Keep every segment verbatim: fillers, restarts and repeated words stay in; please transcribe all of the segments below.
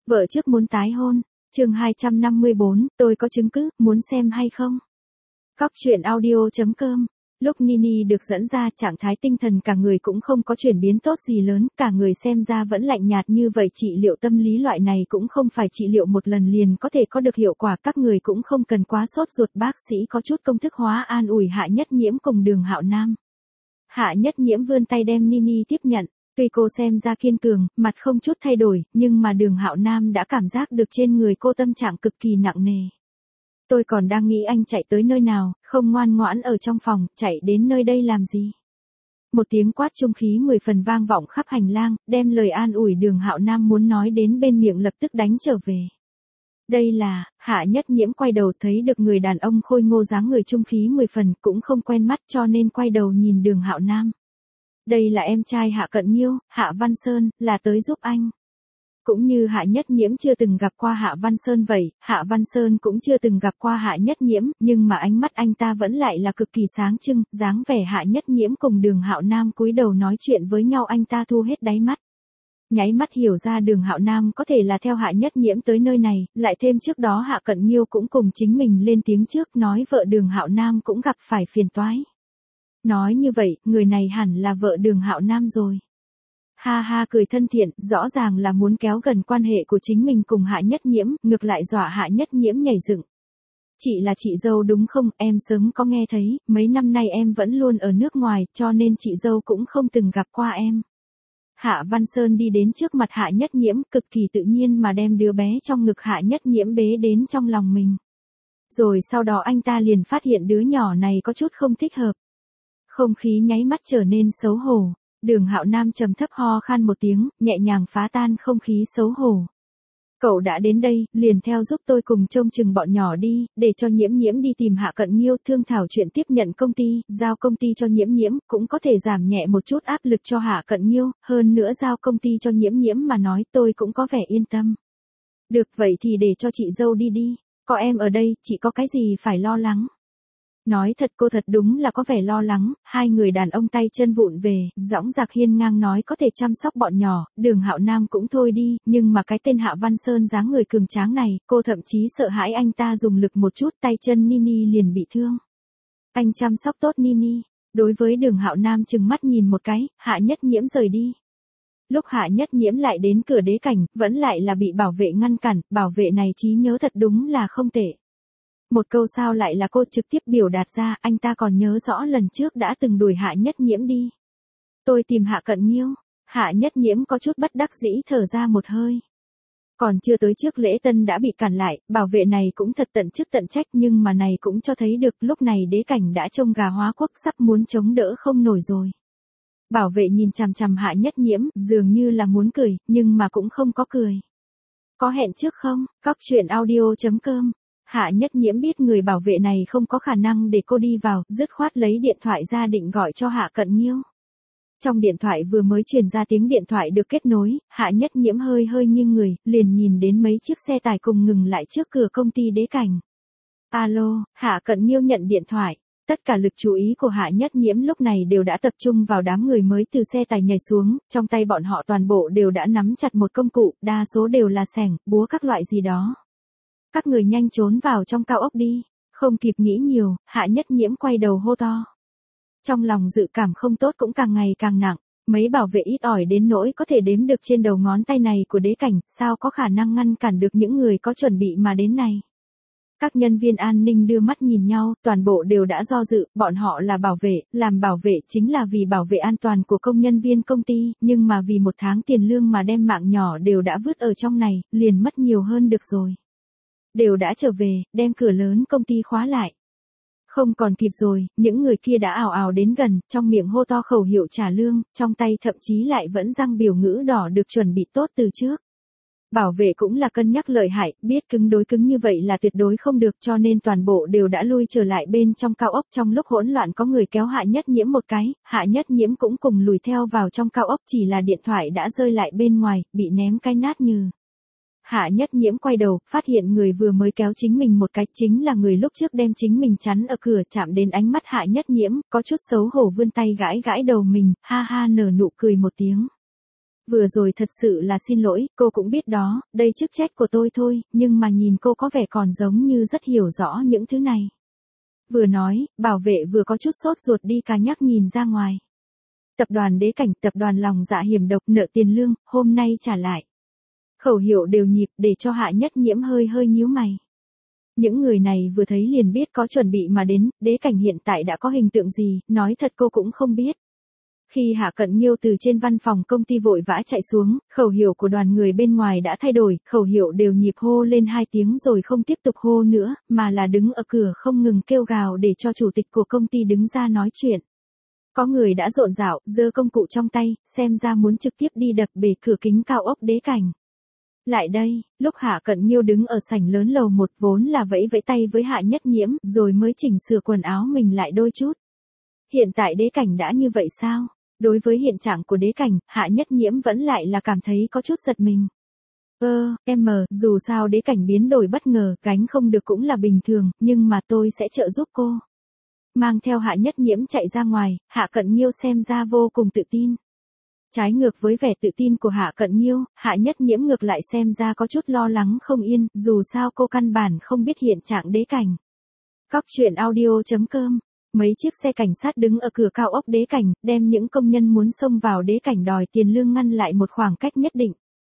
Vợ trước muốn tái hôn, chương hai trăm năm mươi bốn, tôi có chứng cứ, muốn xem hay không? Cóc truyện audio.com. Lúc Nini được dẫn ra, trạng thái tinh thần cả người cũng không có chuyển biến tốt gì lớn, cả người xem ra vẫn lạnh nhạt như vậy. Trị liệu tâm lý loại này cũng không phải trị liệu một lần liền có thể có được hiệu quả, các người cũng không cần quá sốt ruột. Bác sĩ có chút công thức hóa an ủi Hạ Nhất Nhiễm cùng Đường Hạo Nam. Hạ Nhất Nhiễm vươn tay đem Nini tiếp nhận. Tuy cô xem ra kiên cường, mặt không chút thay đổi, nhưng mà Đường Hạo Nam đã cảm giác được trên người cô tâm trạng cực kỳ nặng nề. Tôi còn đang nghĩ anh chạy tới nơi nào, không ngoan ngoãn ở trong phòng, chạy đến nơi đây làm gì? Một tiếng quát trung khí mười phần vang vọng khắp hành lang, đem lời an ủi Đường Hạo Nam muốn nói đến bên miệng lập tức đánh trở về. Đây là, Hạ Nhất Nhiễm quay đầu thấy được người đàn ông khôi ngô dáng người trung khí mười phần, cũng không quen mắt cho nên quay đầu nhìn Đường Hạo Nam. Đây là em trai Hạ Cận Nhiêu, Hạ Văn Sơn, là tới giúp anh. Cũng như Hạ Nhất Nhiễm chưa từng gặp qua Hạ Văn Sơn vậy, Hạ Văn Sơn cũng chưa từng gặp qua Hạ Nhất Nhiễm, nhưng mà ánh mắt anh ta vẫn lại là cực kỳ sáng trưng, dáng vẻ Hạ Nhất Nhiễm cùng Đường Hạo Nam cúi đầu nói chuyện với nhau anh ta thu hết đáy mắt. Nháy mắt hiểu ra Đường Hạo Nam có thể là theo Hạ Nhất Nhiễm tới nơi này, lại thêm trước đó Hạ Cận Nhiêu cũng cùng chính mình lên tiếng trước nói vợ Đường Hạo Nam cũng gặp phải phiền toái. Nói như vậy, người này hẳn là vợ Đường Hạo Nam rồi. Ha ha cười thân thiện, rõ ràng là muốn kéo gần quan hệ của chính mình cùng Hạ Nhất Nhiễm, ngược lại dọa Hạ Nhất Nhiễm nhảy dựng. Chị là chị dâu đúng không, em sớm có nghe thấy, mấy năm nay em vẫn luôn ở nước ngoài, cho nên chị dâu cũng không từng gặp qua em. Hạ Văn Sơn đi đến trước mặt Hạ Nhất Nhiễm, cực kỳ tự nhiên mà đem đứa bé trong ngực Hạ Nhất Nhiễm bế đến trong lòng mình. Rồi sau đó anh ta liền phát hiện đứa nhỏ này có chút không thích hợp. Không khí nháy mắt trở nên xấu hổ. Đường Hạo Nam trầm thấp ho khan một tiếng, nhẹ nhàng phá tan không khí xấu hổ. Cậu đã đến đây, liền theo giúp tôi cùng trông chừng bọn nhỏ đi, để cho Nhiễm Nhiễm đi tìm Hạ Cận Nhiêu thương thảo chuyện tiếp nhận công ty, giao công ty cho Nhiễm Nhiễm, cũng có thể giảm nhẹ một chút áp lực cho Hạ Cận Nhiêu, hơn nữa giao công ty cho Nhiễm Nhiễm mà nói tôi cũng có vẻ yên tâm. Được vậy thì để cho chị dâu đi đi, có em ở đây, chị có cái gì phải lo lắng. Nói thật cô thật đúng là có vẻ lo lắng, hai người đàn ông tay chân vụn về, dõng dạc hiên ngang nói có thể chăm sóc bọn nhỏ, Đường Hạo Nam cũng thôi đi, nhưng mà cái tên Hạ Văn Sơn dáng người cường tráng này, cô thậm chí sợ hãi anh ta dùng lực một chút tay chân Nini liền bị thương. Anh chăm sóc tốt Nini, đối với Đường Hạo Nam chừng mắt nhìn một cái, Hạ Nhất Nhiễm rời đi. Lúc Hạ Nhất Nhiễm lại đến cửa đế cảnh, vẫn lại là bị bảo vệ ngăn cản, bảo vệ này trí nhớ thật đúng là không tệ. Một câu sao lại là cô trực tiếp biểu đạt ra, anh ta còn nhớ rõ lần trước đã từng đuổi Hạ Nhất Nhiễm đi. Tôi tìm Hạ Cận Nhiêu, Hạ Nhất Nhiễm có chút bất đắc dĩ thở ra một hơi. Còn chưa tới trước lễ tân đã bị cản lại, bảo vệ này cũng thật tận chức tận trách nhưng mà này cũng cho thấy được lúc này đế cảnh đã trông gà hóa quốc sắp muốn chống đỡ không nổi rồi. Bảo vệ nhìn chằm chằm Hạ Nhất Nhiễm, dường như là muốn cười, nhưng mà cũng không có cười. Có hẹn trước không? Cóc truyện audio.com. Hạ Nhất Nhiễm biết người bảo vệ này không có khả năng để cô đi vào, dứt khoát lấy điện thoại ra định gọi cho Hạ Cận Nhiêu. Trong điện thoại vừa mới truyền ra tiếng điện thoại được kết nối, Hạ Nhất Nhiễm hơi hơi nghiêng người, liền nhìn đến mấy chiếc xe tải cùng ngừng lại trước cửa công ty đế cảnh. Alo, Hạ Cận Nhiêu nhận điện thoại. Tất cả lực chú ý của Hạ Nhất Nhiễm lúc này đều đã tập trung vào đám người mới từ xe tải nhảy xuống, trong tay bọn họ toàn bộ đều đã nắm chặt một công cụ, đa số đều là xẻng, búa các loại gì đó. Các người nhanh trốn vào trong cao ốc đi, không kịp nghĩ nhiều, Hạ Nhất Nhiễm quay đầu hô to. Trong lòng dự cảm không tốt cũng càng ngày càng nặng, mấy bảo vệ ít ỏi đến nỗi có thể đếm được trên đầu ngón tay này của đế cảnh, sao có khả năng ngăn cản được những người có chuẩn bị mà đến này. Các nhân viên an ninh đưa mắt nhìn nhau, toàn bộ đều đã do dự, bọn họ là bảo vệ, làm bảo vệ chính là vì bảo vệ an toàn của công nhân viên công ty, nhưng mà vì một tháng tiền lương mà đem mạng nhỏ đều đã vứt ở trong này, liền mất nhiều hơn được rồi. Đều đã trở về, đem cửa lớn công ty khóa lại. Không còn kịp rồi, những người kia đã ào ào đến gần, trong miệng hô to khẩu hiệu trả lương, trong tay thậm chí lại vẫn răng biểu ngữ đỏ được chuẩn bị tốt từ trước. Bảo vệ cũng là cân nhắc lợi hại, biết cứng đối cứng như vậy là tuyệt đối không được cho nên toàn bộ đều đã lui trở lại bên trong cao ốc. Trong lúc hỗn loạn có người kéo Hạ Nhất Nhiễm một cái, Hạ Nhất Nhiễm cũng cùng lùi theo vào trong cao ốc, chỉ là điện thoại đã rơi lại bên ngoài, bị ném cái nát như. Hạ Nhất Nhiễm quay đầu, phát hiện người vừa mới kéo chính mình một cái chính là người lúc trước đem chính mình chắn ở cửa, chạm đến ánh mắt Hạ Nhất Nhiễm, có chút xấu hổ vươn tay gãi gãi đầu mình, ha ha nở nụ cười một tiếng. Vừa rồi thật sự là xin lỗi, cô cũng biết đó, đây chức trách của tôi thôi, nhưng mà nhìn cô có vẻ còn giống như rất hiểu rõ những thứ này. Vừa nói, bảo vệ vừa có chút sốt ruột đi cà nhắc nhìn ra ngoài. Tập đoàn Đế Cảnh, tập đoàn lòng dạ hiểm độc nợ tiền lương, hôm nay trả lại. Khẩu hiệu đều nhịp để cho Hạ Nhất Nhiễm hơi hơi nhíu mày. Những người này vừa thấy liền biết có chuẩn bị mà đến, Đế Cảnh hiện tại đã có hình tượng gì, nói thật cô cũng không biết. Khi Hạ Cận Nghiêu từ trên văn phòng công ty vội vã chạy xuống, khẩu hiệu của đoàn người bên ngoài đã thay đổi, khẩu hiệu đều nhịp hô lên hai tiếng rồi không tiếp tục hô nữa, mà là đứng ở cửa không ngừng kêu gào để cho chủ tịch của công ty đứng ra nói chuyện. Có người đã rộn rạo, giơ công cụ trong tay, xem ra muốn trực tiếp đi đập bể cửa kính cao ốc Đế Cảnh. Lại đây, lúc Hạ Cận Nghiêu đứng ở sảnh lớn lầu một vốn là vẫy vẫy tay với Hạ Nhất Nhiễm, rồi mới chỉnh sửa quần áo mình lại đôi chút. Hiện tại Đế Cảnh đã như vậy sao? Đối với hiện trạng của Đế Cảnh, Hạ Nhất Nhiễm vẫn lại là cảm thấy có chút giật mình. Ơ, em mờ, dù sao Đế Cảnh biến đổi bất ngờ, gánh không được cũng là bình thường, nhưng mà tôi sẽ trợ giúp cô. Mang theo Hạ Nhất Nhiễm chạy ra ngoài, Hạ Cận Nghiêu xem ra vô cùng tự tin. Trái ngược với vẻ tự tin của Hạ Cận Nghiêu, Hạ Nhất Nhiễm ngược lại xem ra có chút lo lắng không yên, dù sao cô căn bản không biết hiện trạng Đế Cảnh. Cóc truyện audio chấm com. Mấy chiếc xe cảnh sát đứng ở cửa cao ốc Đế Cảnh, đem những công nhân muốn xông vào Đế Cảnh đòi tiền lương ngăn lại một khoảng cách nhất định.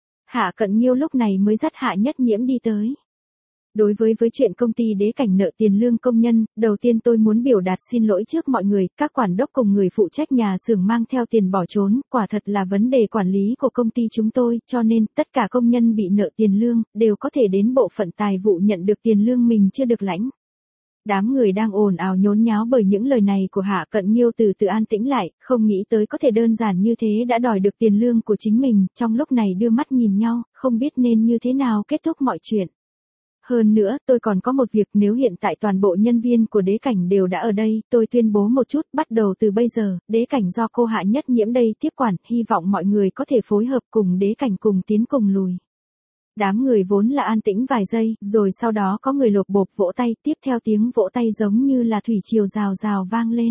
Hạ Cận Nghiêu lúc này mới dắt Hạ Nhất Nhiễm đi tới. Đối với với chuyện công ty Đế Cảnh nợ tiền lương công nhân, đầu tiên tôi muốn biểu đạt xin lỗi trước mọi người, các quản đốc cùng người phụ trách nhà xưởng mang theo tiền bỏ trốn, quả thật là vấn đề quản lý của công ty chúng tôi, cho nên tất cả công nhân bị nợ tiền lương, đều có thể đến bộ phận tài vụ nhận được tiền lương mình chưa được lãnh. Đám người đang ồn ào nhốn nháo bởi những lời này của Hạ Cận Nghiêu từ từ an tĩnh lại, không nghĩ tới có thể đơn giản như thế đã đòi được tiền lương của chính mình, trong lúc này đưa mắt nhìn nhau, không biết nên như thế nào kết thúc mọi chuyện. Hơn nữa, tôi còn có một việc, nếu hiện tại toàn bộ nhân viên của Đế Cảnh đều đã ở đây, tôi tuyên bố một chút, bắt đầu từ bây giờ, Đế Cảnh do cô Hạ Nhất Nhiễm đây tiếp quản, hy vọng mọi người có thể phối hợp cùng Đế Cảnh cùng tiến cùng lùi. Đám người vốn là an tĩnh vài giây, rồi sau đó có người lộp bộp vỗ tay, tiếp theo tiếng vỗ tay giống như là thủy triều rào rào vang lên.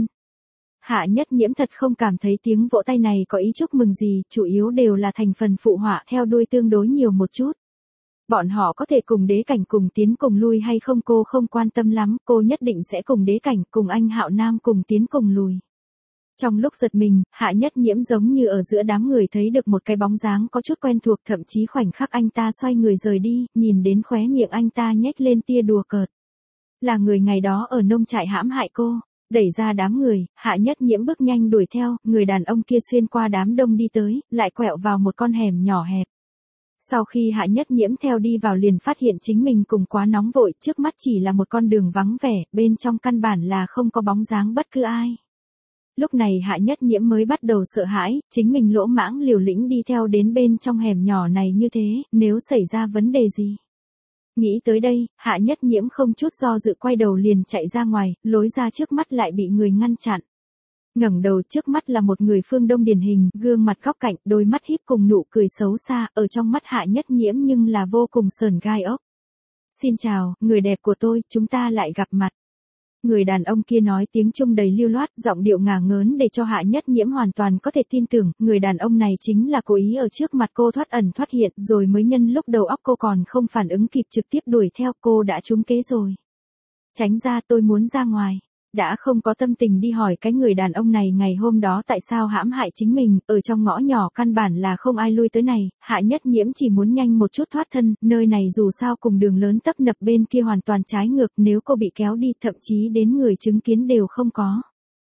Hạ Nhất Nhiễm thật không cảm thấy tiếng vỗ tay này có ý chúc mừng gì, chủ yếu đều là thành phần phụ họa theo đuôi tương đối nhiều một chút. Bọn họ có thể cùng Đế Cảnh cùng tiến cùng lui hay không cô không quan tâm lắm, cô nhất định sẽ cùng Đế Cảnh cùng anh Hạo Nam cùng tiến cùng lùi. Trong lúc giật mình, Hạ Nhất Nhiễm giống như ở giữa đám người thấy được một cái bóng dáng có chút quen thuộc, thậm chí khoảnh khắc anh ta xoay người rời đi, nhìn đến khóe miệng anh ta nhếch lên tia đùa cợt. Là người ngày đó ở nông trại hãm hại cô. Đẩy ra đám người, Hạ Nhất Nhiễm bước nhanh đuổi theo, người đàn ông kia xuyên qua đám đông đi tới, lại quẹo vào một con hẻm nhỏ hẹp. Sau khi Hạ Nhất Nhiễm theo đi vào liền phát hiện chính mình cùng quá nóng vội, trước mắt chỉ là một con đường vắng vẻ, bên trong căn bản là không có bóng dáng bất cứ ai. Lúc này Hạ Nhất Nhiễm mới bắt đầu sợ hãi, chính mình lỗ mãng liều lĩnh đi theo đến bên trong hẻm nhỏ này như thế, nếu xảy ra vấn đề gì. Nghĩ tới đây, Hạ Nhất Nhiễm không chút do dự quay đầu liền chạy ra ngoài, lối ra trước mắt lại bị người ngăn chặn. Ngẩng đầu trước mắt là một người phương Đông điển hình, gương mặt góc cạnh, đôi mắt híp cùng nụ cười xấu xa, ở trong mắt Hạ Nhất Nhiễm nhưng là vô cùng sờn gai ốc. Xin chào, người đẹp của tôi, chúng ta lại gặp mặt. Người đàn ông kia nói tiếng Trung đầy lưu loát, giọng điệu ngả ngớn để cho Hạ Nhất Nhiễm hoàn toàn có thể tin tưởng, người đàn ông này chính là cố ý ở trước mặt cô thoát ẩn thoát hiện, rồi mới nhân lúc đầu óc cô còn không phản ứng kịp trực tiếp đuổi theo, cô đã trúng kế rồi. Tránh ra, tôi muốn ra ngoài. Đã không có tâm tình đi hỏi cái người đàn ông này ngày hôm đó tại sao hãm hại chính mình, ở trong ngõ nhỏ căn bản là không ai lui tới này, Hạ Nhất Nhiễm chỉ muốn nhanh một chút thoát thân, nơi này dù sao cùng đường lớn tấp nập bên kia hoàn toàn trái ngược, nếu cô bị kéo đi thậm chí đến người chứng kiến đều không có.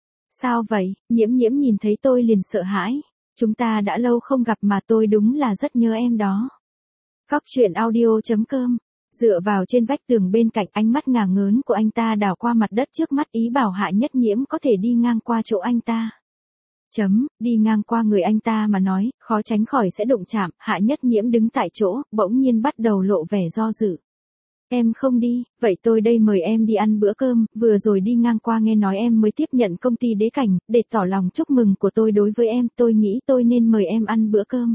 Sao vậy, Nhiễm Nhiễm nhìn thấy tôi liền sợ hãi, chúng ta đã lâu không gặp mà tôi đúng là rất nhớ em đó. Cóc truyện audio chấm com. Dựa vào trên vách tường bên cạnh, ánh mắt ngả ngớn của anh ta đảo qua mặt đất trước mắt, ý bảo Hạ Nhất Nhiễm có thể đi ngang qua chỗ anh ta. Chấm, đi ngang qua người anh ta mà nói, khó tránh khỏi sẽ đụng chạm, Hạ Nhất Nhiễm đứng tại chỗ, bỗng nhiên bắt đầu lộ vẻ do dự. Em không đi, vậy tôi đây mời em đi ăn bữa cơm, vừa rồi đi ngang qua nghe nói em mới tiếp nhận công ty Đế Cảnh, để tỏ lòng chúc mừng của tôi đối với em, tôi nghĩ tôi nên mời em ăn bữa cơm.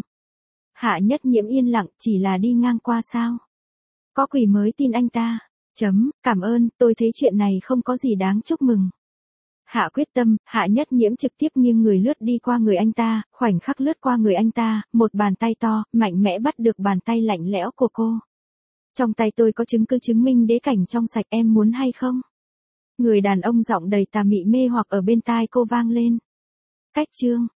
Hạ Nhất Nhiễm yên lặng, chỉ là đi ngang qua sao? Có quỷ mới tin anh ta. Chấm, cảm ơn, tôi thấy chuyện này không có gì đáng chúc mừng. Hạ quyết tâm, Hạ Nhất Nhiễm trực tiếp nghiêng người lướt đi qua người anh ta, khoảnh khắc lướt qua người anh ta, một bàn tay to, mạnh mẽ bắt được bàn tay lạnh lẽo của cô. Trong tay tôi có chứng cứ chứng minh đế cảnh trong sạch, em muốn hay không? Người đàn ông giọng đầy tà mị mê hoặc ở bên tai cô vang lên. Cách chương